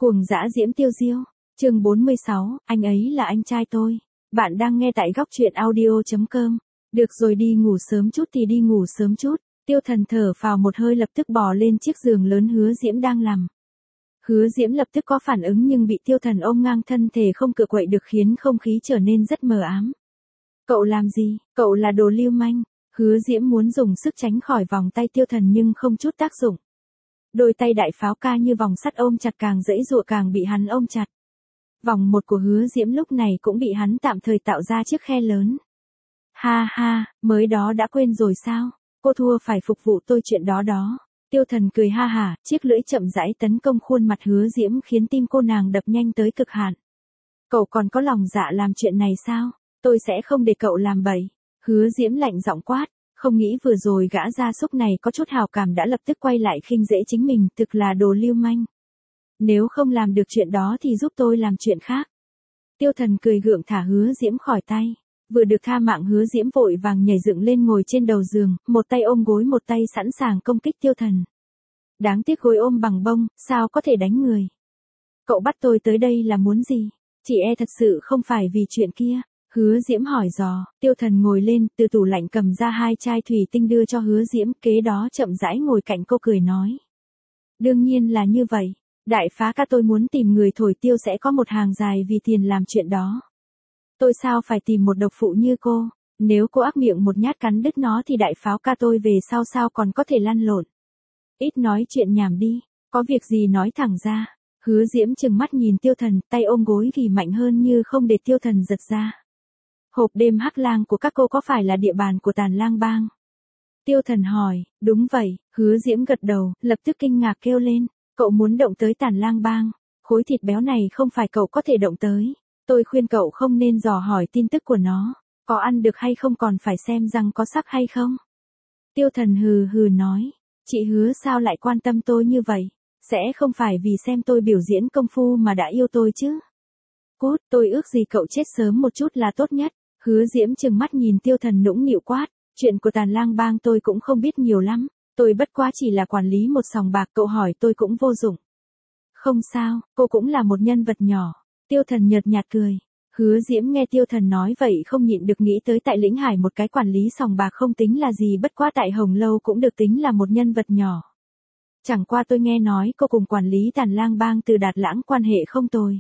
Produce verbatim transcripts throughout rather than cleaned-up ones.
Cuồng dã diễm tiêu diêu, chương bốn mươi sáu, anh ấy là anh trai tôi. Bạn đang nghe tại góc truyện audio chấm com. Được rồi, đi ngủ sớm chút thì đi ngủ sớm chút. Tiêu Thần thở phào một hơi, lập tức bò lên chiếc giường lớn Hứa Diễm đang nằm. Hứa Diễm lập tức có phản ứng nhưng bị Tiêu Thần ôm ngang thân thể không cựa quậy được, khiến không khí trở nên rất mờ ám. Cậu làm gì, cậu là đồ lưu manh. Hứa Diễm muốn dùng sức tránh khỏi vòng tay Tiêu Thần nhưng không chút tác dụng. Đôi tay đại pháo ca như vòng sắt ôm chặt, càng giãy giụa càng bị hắn ôm chặt. Vòng một của Hứa Diễm lúc này cũng bị hắn tạm thời tạo ra chiếc khe lớn. Ha ha, mới đó đã quên rồi sao? Cô thua phải phục vụ tôi chuyện đó đó. Tiêu Thần cười ha hả, chiếc lưỡi chậm rãi tấn công khuôn mặt Hứa Diễm khiến tim cô nàng đập nhanh tới cực hạn. Cậu còn có lòng dạ làm chuyện này sao? Tôi sẽ không để cậu làm bậy. Hứa Diễm lạnh giọng quát. Không nghĩ vừa rồi gã gia súc này có chút hào cảm đã lập tức quay lại khinh dễ chính mình, thực là đồ lưu manh. Nếu không làm được chuyện đó thì giúp tôi làm chuyện khác. Tiêu Thần cười gượng thả Hứa Diễm khỏi tay. Vừa được tha mạng, Hứa Diễm vội vàng nhảy dựng lên ngồi trên đầu giường, một tay ôm gối một tay sẵn sàng công kích Tiêu Thần. Đáng tiếc gối ôm bằng bông, sao có thể đánh người. Cậu bắt tôi tới đây là muốn gì? Chị e thật sự không phải vì chuyện kia. Hứa Diễm hỏi dò. Tiêu Thần ngồi lên, từ tủ lạnh cầm ra hai chai thủy tinh đưa cho Hứa Diễm, kế đó chậm rãi ngồi cạnh cô cười nói. Đương nhiên là như vậy. Đại phá ca, tôi muốn tìm người thổi tiêu sẽ có một hàng dài vì tiền làm chuyện đó. Tôi sao phải tìm một độc phụ như cô? Nếu cô ác miệng một nhát cắn đứt nó thì đại pháo ca tôi về sau sao còn có thể lăn lộn. Ít nói chuyện nhảm đi, có việc gì nói thẳng ra. Hứa Diễm trừng mắt nhìn Tiêu Thần, tay ôm gối ghi mạnh hơn như không để Tiêu Thần giật ra. Hộp đêm Hắc Lang của các cô có phải là địa bàn của Tàn Lang Bang? Tiêu Thần hỏi. Đúng vậy. Hứa Diễm gật đầu, lập tức kinh ngạc kêu lên. Cậu muốn động tới Tàn Lang Bang? Khối thịt béo này không phải cậu có thể động tới. Tôi khuyên cậu không nên dò hỏi tin tức của nó. Có ăn được hay không còn phải xem răng có sắc hay không. Tiêu Thần hừ hừ nói. Chị Hứa sao lại quan tâm tôi như vậy? Sẽ không phải vì xem tôi biểu diễn công phu mà đã yêu tôi chứ? Cút, tôi ước gì cậu chết sớm một chút là tốt nhất. Hứa Diễm trừng mắt nhìn Tiêu Thần nũng nịu quát. Chuyện của Tàn Lang Bang tôi cũng không biết nhiều lắm. Tôi bất quá chỉ là quản lý một sòng bạc, cậu hỏi tôi cũng vô dụng. Không sao, cô cũng là một nhân vật nhỏ. Tiêu Thần nhợt nhạt cười. Hứa Diễm nghe Tiêu Thần nói vậy không nhịn được nghĩ tới tại Lĩnh Hải một cái quản lý sòng bạc không tính là gì, bất quá tại Hồng Lâu cũng được tính là một nhân vật nhỏ. Chẳng qua tôi nghe nói cô cùng quản lý Tàn Lang Bang Từ Đạt Lãng quan hệ không tồi.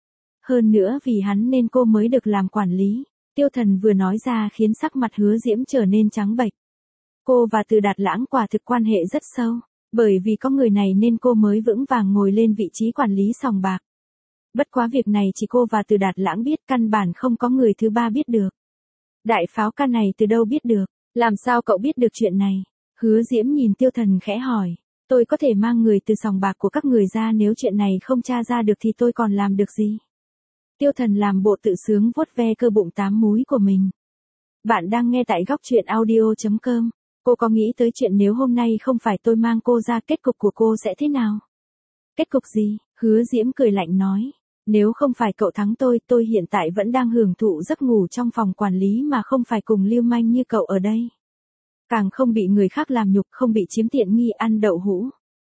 Hơn nữa vì hắn nên cô mới được làm quản lý. Tiêu Thần vừa nói ra khiến sắc mặt Hứa Diễm trở nên trắng bệch. Cô và Từ Đạt Lãng quả thực quan hệ rất sâu, bởi vì có người này nên cô mới vững vàng ngồi lên vị trí quản lý sòng bạc. Bất quá việc này chỉ cô và Từ Đạt Lãng biết, căn bản không có người thứ ba biết được. Đại pháo ca này từ đâu biết được? Làm sao cậu biết được chuyện này? Hứa Diễm nhìn Tiêu Thần khẽ hỏi. Tôi có thể mang người từ sòng bạc của các người ra, nếu chuyện này không tra ra được thì tôi còn làm được gì? Tiêu Thần làm bộ tự sướng vuốt ve cơ bụng tám múi của mình. Bạn đang nghe tại góc truyện audio chấm com. Cô có nghĩ tới chuyện nếu hôm nay không phải tôi mang cô ra, kết cục của cô sẽ thế nào? Kết cục gì? Hứa Diễm cười lạnh nói. Nếu không phải cậu thắng tôi, tôi hiện tại vẫn đang hưởng thụ giấc ngủ trong phòng quản lý mà không phải cùng lưu manh như cậu ở đây. Càng không bị người khác làm nhục, không bị chiếm tiện nghi ăn đậu hũ.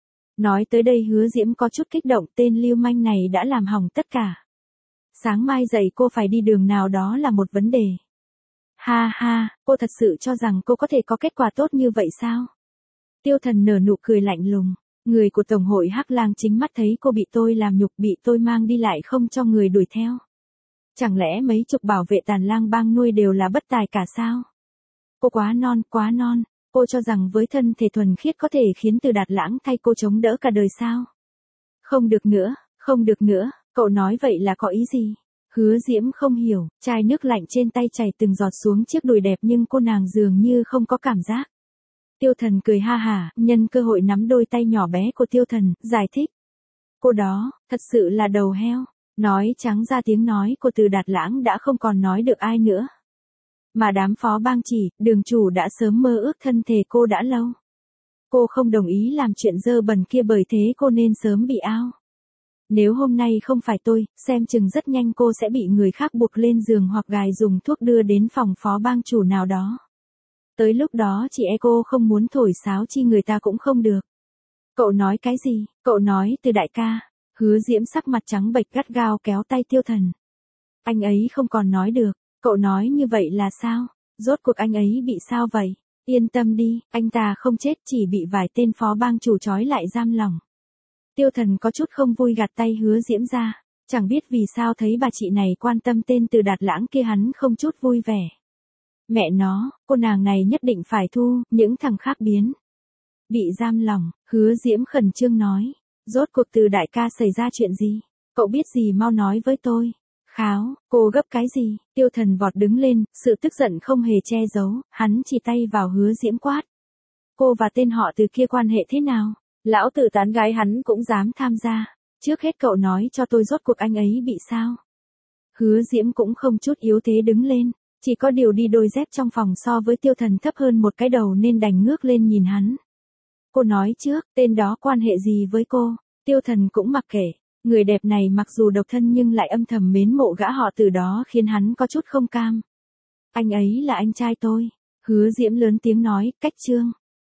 Nói tới đây Hứa Diễm có chút kích động, tên lưu manh này đã làm hỏng tất cả. Sáng mai dậy cô phải đi đường nào đó là một vấn đề. Ha ha, cô thật sự cho rằng cô có thể có kết quả tốt như vậy sao? Tiêu Thần nở nụ cười lạnh lùng. Người của Tổng hội Hắc Lang chính mắt thấy cô bị tôi làm nhục, bị tôi mang đi lại không cho người đuổi theo. Chẳng lẽ mấy chục bảo vệ Tàn Lang Bang nuôi đều là bất tài cả sao? Cô quá non, quá non. Cô cho rằng với thân thể thuần khiết có thể khiến Từ Đạt Lãng thay cô chống đỡ cả đời sao? Không được nữa, không được nữa, cậu nói vậy là có ý gì? Hứa Diễm không hiểu, chai nước lạnh trên tay chảy từng giọt xuống chiếc đùi đẹp nhưng cô nàng dường như không có cảm giác. Tiêu Thần cười ha hả, nhân cơ hội nắm đôi tay nhỏ bé của Tiêu Thần, giải thích. Cô đó, thật sự là đầu heo. Nói trắng ra tiếng nói của Từ Đạt Lãng đã không còn nói được ai nữa. Mà đám phó bang chỉ, đường chủ đã sớm mơ ước thân thể cô đã lâu. Cô không đồng ý làm chuyện dơ bẩn kia, bởi thế cô nên sớm bị ao. Nếu hôm nay không phải tôi, xem chừng rất nhanh cô sẽ bị người khác buộc lên giường hoặc gài dùng thuốc đưa đến phòng phó bang chủ nào đó. Tới lúc đó chị e cô không muốn thổi sáo chi người ta cũng không được. Cậu nói cái gì? Cậu nói Từ đại ca. Hứa Diễm sắc mặt trắng bệch gắt gao kéo tay Tiêu Thần. Anh ấy không còn nói được, cậu nói như vậy là sao? Rốt cuộc anh ấy bị sao vậy? Yên tâm đi, anh ta không chết, chỉ bị vài tên phó bang chủ trói lại giam lỏng. Tiêu Thần có chút không vui gạt tay Hứa Diễm ra, chẳng biết vì sao thấy bà chị này quan tâm tên Từ Đạt Lãng kia hắn không chút vui vẻ. Mẹ nó, cô nàng này nhất định phải thu, những thằng khác biến. Bị giam lỏng, Hứa Diễm khẩn trương nói. Rốt cuộc Từ đại ca xảy ra chuyện gì? Cậu biết gì mau nói với tôi. Kháo, cô gấp cái gì? Tiêu Thần vọt đứng lên, sự tức giận không hề che giấu, hắn chỉ tay vào Hứa Diễm quát. Cô và tên họ Từ kia quan hệ thế nào? Lão tử tán gái hắn cũng dám tham gia. Trước hết cậu nói cho tôi rốt cuộc anh ấy bị sao? Hứa Diễm cũng không chút yếu thế đứng lên, chỉ có điều đi đôi dép trong phòng so với Tiêu Thần thấp hơn một cái đầu nên đành ngước lên nhìn hắn. Cô nói trước, tên đó quan hệ gì với cô? Tiêu Thần cũng mặc kệ, người đẹp này mặc dù độc thân nhưng lại âm thầm mến mộ gã họ Từ đó khiến hắn có chút không cam. Anh ấy là anh trai tôi. Hứa Diễm lớn tiếng nói, cách trương.